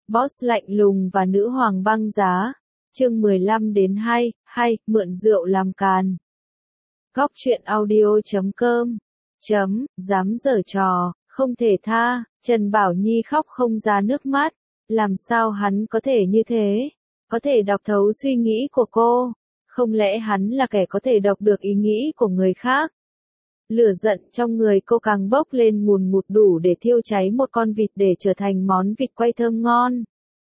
Boss lạnh lùng và nữ hoàng băng giá. Chương 15-2, mượn rượu làm càn. Góc truyện audio.com. Dám giở trò, không thể tha. Trần Bảo Nhi khóc không ra nước mắt. Làm sao hắn có thể như thế? Có thể đọc thấu suy nghĩ của cô. Không lẽ hắn là kẻ có thể đọc được ý nghĩ của người khác? Lửa giận trong người cô càng bốc lên ngùn ngụt đủ để thiêu cháy một con vịt để trở thành món vịt quay thơm ngon.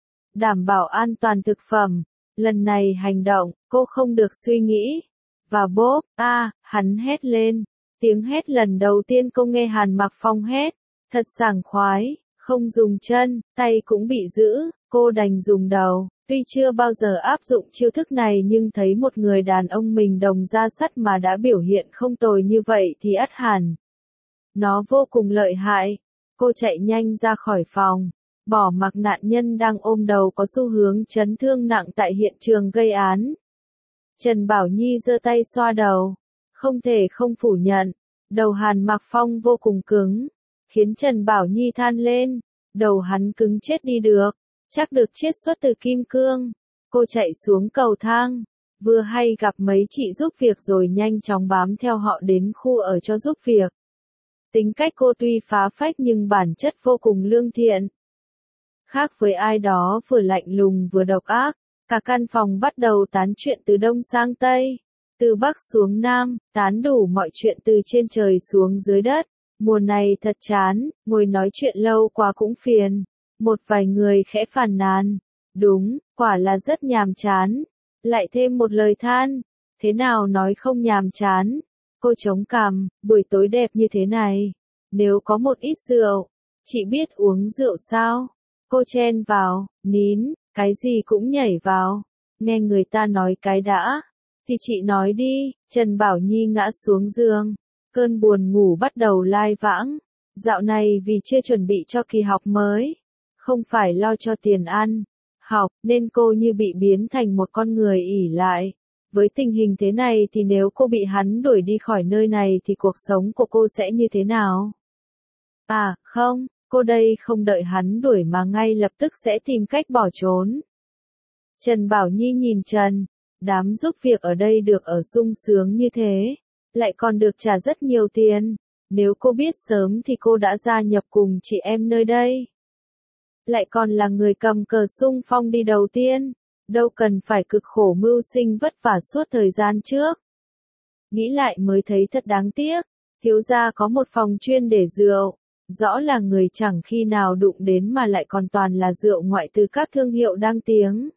Đảm bảo an toàn thực phẩm. Lần này hành động, cô không được suy nghĩ. Và bốp, hắn hét lên. Tiếng hét lần đầu tiên cô nghe Hàn Mặc Phong hét. Thật sảng khoái, không dùng chân, tay cũng bị giữ, cô đành dùng đầu. Tuy chưa bao giờ áp dụng chiêu thức này nhưng thấy một người đàn ông mình đồng da sắt mà đã biểu hiện không tồi như vậy thì ắt hẳn. Nó vô cùng lợi hại. Cô chạy nhanh ra khỏi phòng, bỏ mặc nạn nhân đang ôm đầu có xu hướng chấn thương nặng tại hiện trường gây án. Trần Bảo Nhi giơ tay xoa đầu. Không thể không phủ nhận, đầu Hàn Mặc Phong vô cùng cứng, khiến Trần Bảo Nhi than lên, đầu hắn cứng chết đi được. Chắc được chiết xuất từ kim cương. Cô chạy xuống cầu thang, vừa hay gặp mấy chị giúp việc rồi nhanh chóng bám theo họ đến khu ở cho giúp việc. Tính cách cô tuy phá phách nhưng bản chất vô cùng lương thiện. Khác với ai đó vừa lạnh lùng vừa độc ác, cả căn phòng bắt đầu tán chuyện từ đông sang tây, từ bắc xuống nam, tán đủ mọi chuyện từ trên trời xuống dưới đất. Mùa này thật chán, ngồi nói chuyện lâu quá cũng phiền. Một vài người khẽ phàn nàn. Đúng, quả là rất nhàm chán. Lại thêm một lời than. Thế nào nói không nhàm chán? Cô chống cằm, buổi tối đẹp như thế này. Nếu có một ít rượu. Chị biết uống rượu sao? Cô chen vào, nín, cái gì cũng nhảy vào. Nghe người ta nói cái đã. Thì chị nói đi. Trần Bảo Nhi ngã xuống giường. Cơn buồn ngủ bắt đầu lai vãng. Dạo này vì chưa chuẩn bị cho kỳ học mới. Không phải lo cho tiền ăn, học, nên cô như bị biến thành một con người ỷ lại. Với tình hình thế này thì nếu cô bị hắn đuổi đi khỏi nơi này thì cuộc sống của cô sẽ như thế nào? Không, cô đây không đợi hắn đuổi mà ngay lập tức sẽ tìm cách bỏ trốn. Trần Bảo Nhi nhìn Trần, đám giúp việc ở đây được ở sung sướng như thế, lại còn được trả rất nhiều tiền. Nếu cô biết sớm thì cô đã gia nhập cùng chị em nơi đây. Lại còn là người cầm cờ xung phong đi đầu tiên, đâu cần phải cực khổ mưu sinh vất vả suốt thời gian trước. Nghĩ lại mới thấy thật đáng tiếc, thiếu gia có một phòng chuyên để rượu, rõ là người chẳng khi nào đụng đến mà lại còn toàn là rượu ngoại từ các thương hiệu đang tiếng.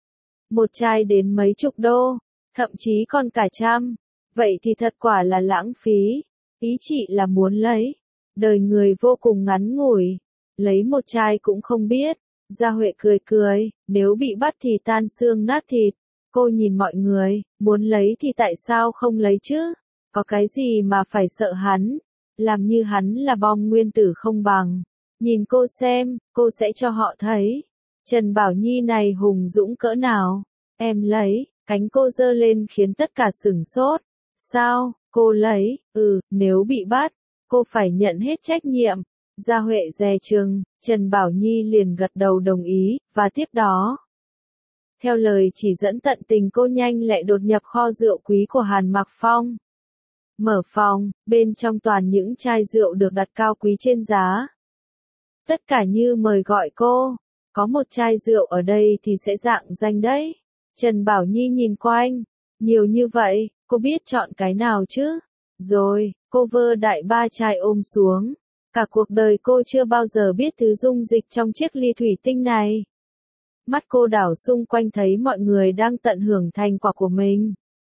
Một chai đến mấy chục đô, thậm chí còn cả trăm, vậy thì thật quả là lãng phí. Ý chị là muốn lấy, đời người vô cùng ngắn ngủi. Lấy một chai cũng không biết. Gia Huệ cười cười, nếu bị bắt thì tan xương nát thịt. Cô nhìn mọi người, muốn lấy thì tại sao không lấy chứ? Có cái gì mà phải sợ hắn? Làm như hắn là bom nguyên tử không bằng. Nhìn cô xem, cô sẽ cho họ thấy. Trần Bảo Nhi này hùng dũng cỡ nào? Em lấy, cánh cô giơ lên khiến tất cả sửng sốt. Sao, cô lấy? Nếu bị bắt, cô phải nhận hết trách nhiệm. Gia Huệ dè chừng, Trần Bảo Nhi liền gật đầu đồng ý, và tiếp đó. Theo lời chỉ dẫn tận tình cô nhanh lẹ đột nhập kho rượu quý của Hàn Mặc Phong. Mở phòng, bên trong toàn những chai rượu được đặt cao quý trên giá. Tất cả như mời gọi cô, có một chai rượu ở đây thì sẽ rạng danh đấy. Trần Bảo Nhi nhìn quanh, nhiều như vậy, cô biết chọn cái nào chứ? Rồi, cô vơ đại ba chai ôm xuống. Cả cuộc đời cô chưa bao giờ biết thứ dung dịch trong chiếc ly thủy tinh này. Mắt cô đảo xung quanh thấy mọi người đang tận hưởng thành quả của mình.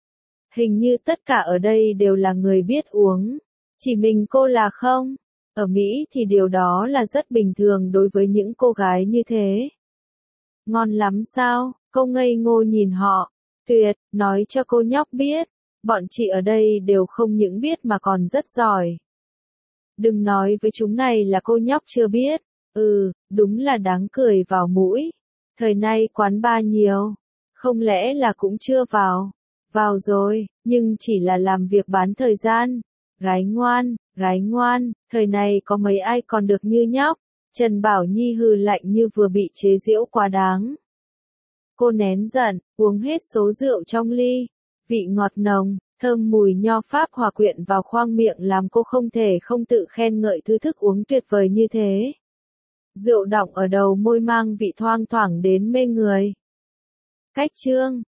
Hình như tất cả ở đây đều là người biết uống. Chỉ mình cô là không. Ở Mỹ thì điều đó là rất bình thường đối với những cô gái như thế. Ngon lắm sao? Cô ngây ngô nhìn họ. Tuyệt, nói cho cô nhóc biết. Bọn chị ở đây đều không những biết mà còn rất giỏi. Đừng nói với chúng này là cô nhóc chưa biết. Đúng là đáng cười vào mũi. Thời nay quán bar nhiều. Không lẽ là cũng chưa vào? Vào rồi, nhưng chỉ là làm việc bán thời gian. Gái ngoan, thời này có mấy ai còn được như nhóc. Trần Bảo Nhi hừ lạnh như vừa bị chế giễu quá đáng. Cô nén giận, uống hết số rượu trong ly. Vị ngọt nồng, thơm mùi nho Pháp hòa quyện vào khoang miệng làm cô không thể không tự khen ngợi thứ thức uống tuyệt vời như thế. Rượu đọng ở đầu môi mang vị thoang thoảng đến mê người. Cách chương